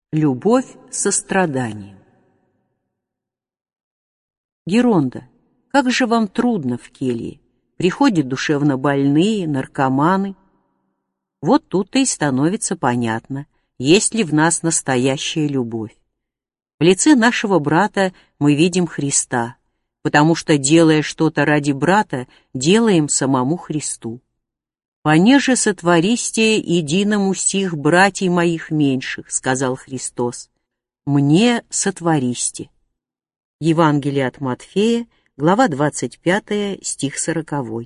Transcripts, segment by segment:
Любовь со страданием. Геронда, как же вам трудно в келье? Приходят душевно больные, наркоманы. Вот тут-то и становится понятно, есть ли в нас настоящая любовь. В лице нашего брата мы видим Христа, потому что, делая что-то ради брата, делаем самому Христу. «Понеже сотвористе единому сих братьей моих меньших», — сказал Христос, — «мне сотвористе». Евангелие от Матфея, глава 25, стих 40.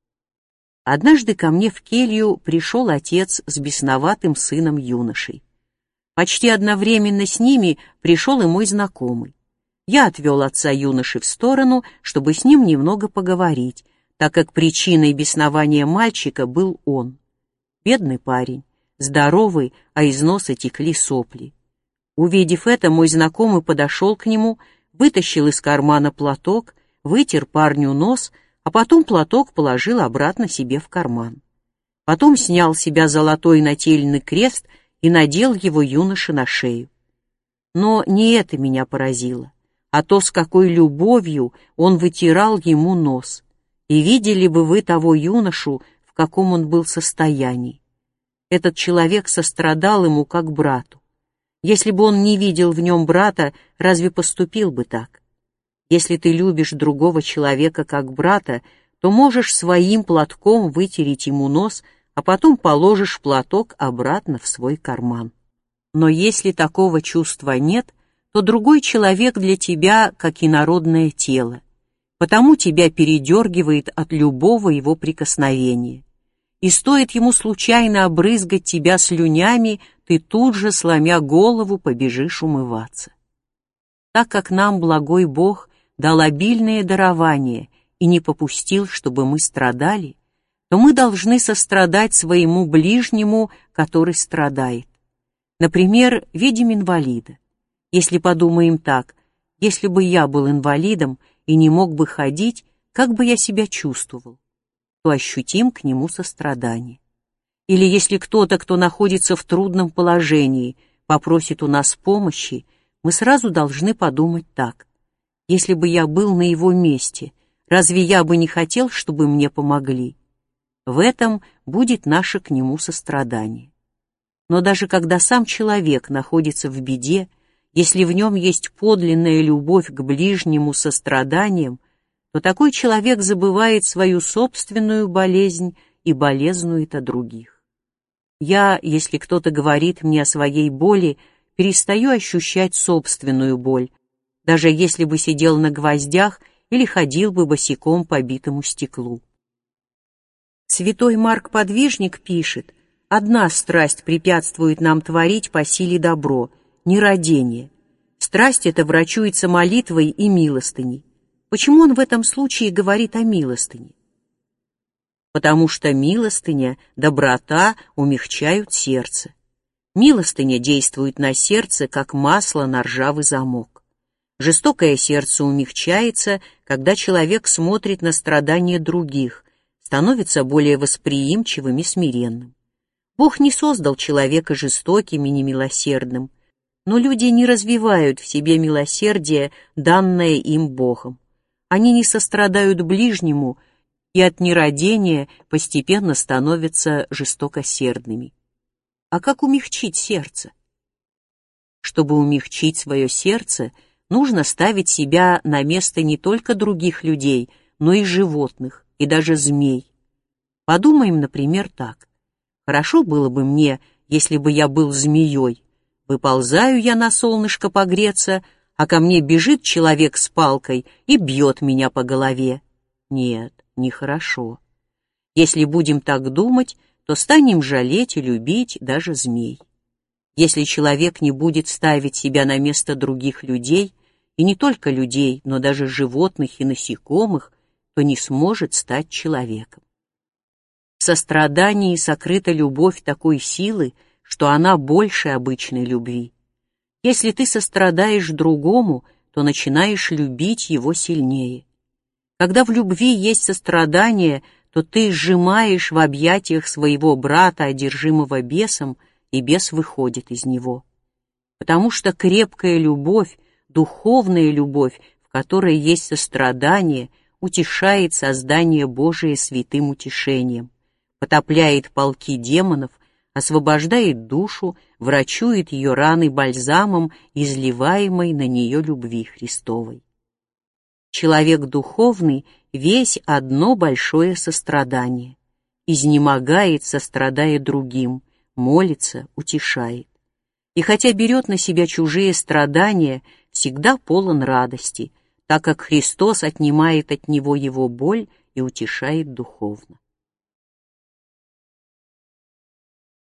Однажды ко мне в келью пришел отец с бесноватым сыном юношей. Почти одновременно с ними пришел и мой знакомый. Я отвел отца юноши в сторону, чтобы с ним немного поговорить, так как причиной беснования мальчика был он. Бедный парень, здоровый, а из носа текли сопли. Увидев это, мой знакомый подошел к нему, вытащил из кармана платок, вытер парню нос, а потом платок положил обратно себе в карман. Потом снял с себя золотой нательный крест и надел его юноше на шею. Но не это меня поразило, а то, с какой любовью он вытирал ему нос. И видели бы вы того юношу, в каком он был состоянии. Этот человек сострадал ему как брату. Если бы он не видел в нем брата, разве поступил бы так? Если ты любишь другого человека как брата, то можешь своим платком вытереть ему нос, а потом положишь платок обратно в свой карман. Но если такого чувства нет, то другой человек для тебя как инородное тело. Потому тебя передергивает от любого его прикосновения. И стоит ему случайно обрызгать тебя слюнями, ты тут же, сломя голову, побежишь умываться. Так как нам благой Бог дал обильное дарование и не попустил, чтобы мы страдали, то мы должны сострадать своему ближнему, который страдает. Например, видим инвалида. Если подумаем так, если бы я был инвалидом и не мог бы ходить, как бы я себя чувствовал, то ощутим к нему сострадание. Или если кто-то, кто находится в трудном положении, попросит у нас помощи, мы сразу должны подумать так: если бы я был на его месте, разве я бы не хотел, чтобы мне помогли? В этом будет наше к нему сострадание. Но даже когда сам человек находится в беде, если в нем есть подлинная любовь к ближнему состраданием, то такой человек забывает свою собственную болезнь и болезнует о других. Я, если кто-то говорит мне о своей боли, перестаю ощущать собственную боль, даже если бы сидел на гвоздях или ходил бы босиком по битому стеклу. Святой Марк Подвижник пишет: «Одна страсть препятствует нам творить по силе добро — нерадение. Страсть эта врачуется молитвой и милостыней». Почему он в этом случае говорит о милостыне? Потому что милостыня, доброта умягчают сердце. Милостыня действует на сердце, как масло на ржавый замок. Жестокое сердце умягчается, когда человек смотрит на страдания других, становится более восприимчивым и смиренным. Бог не создал человека жестоким и немилосердным, но люди не развивают в себе милосердие, данное им Богом. Они не сострадают ближнему и от нерадения постепенно становятся жестокосердными. А как умягчить сердце? Чтобы умягчить свое сердце, нужно ставить себя на место не только других людей, но и животных, и даже змей. Подумаем, например, так. Хорошо было бы мне, если бы я был змеей. Выползаю я на солнышко погреться, а ко мне бежит человек с палкой и бьет меня по голове. Нет, нехорошо. Если будем так думать, то станем жалеть и любить даже змей. Если человек не будет ставить себя на место других людей, и не только людей, но даже животных и насекомых, то не сможет стать человеком. В сострадании сокрыта любовь такой силы, что она больше обычной любви. Если ты сострадаешь другому, то начинаешь любить его сильнее. Когда в любви есть сострадание, то ты сжимаешь в объятиях своего брата, одержимого бесом, и бес выходит из него. потому что крепкая любовь, духовная любовь, в которой есть сострадание, утешает создание Божие святым утешением, потопляет полки демонов, освобождает душу, врачует ее раны бальзамом, изливаемой на нее любви Христовой. Человек духовный весь одно большое сострадание, изнемогает, сострадая другим, молится, утешает. И хотя берет на себя чужие страдания, всегда полон радости, так как Христос отнимает от него его боль и утешает духовно.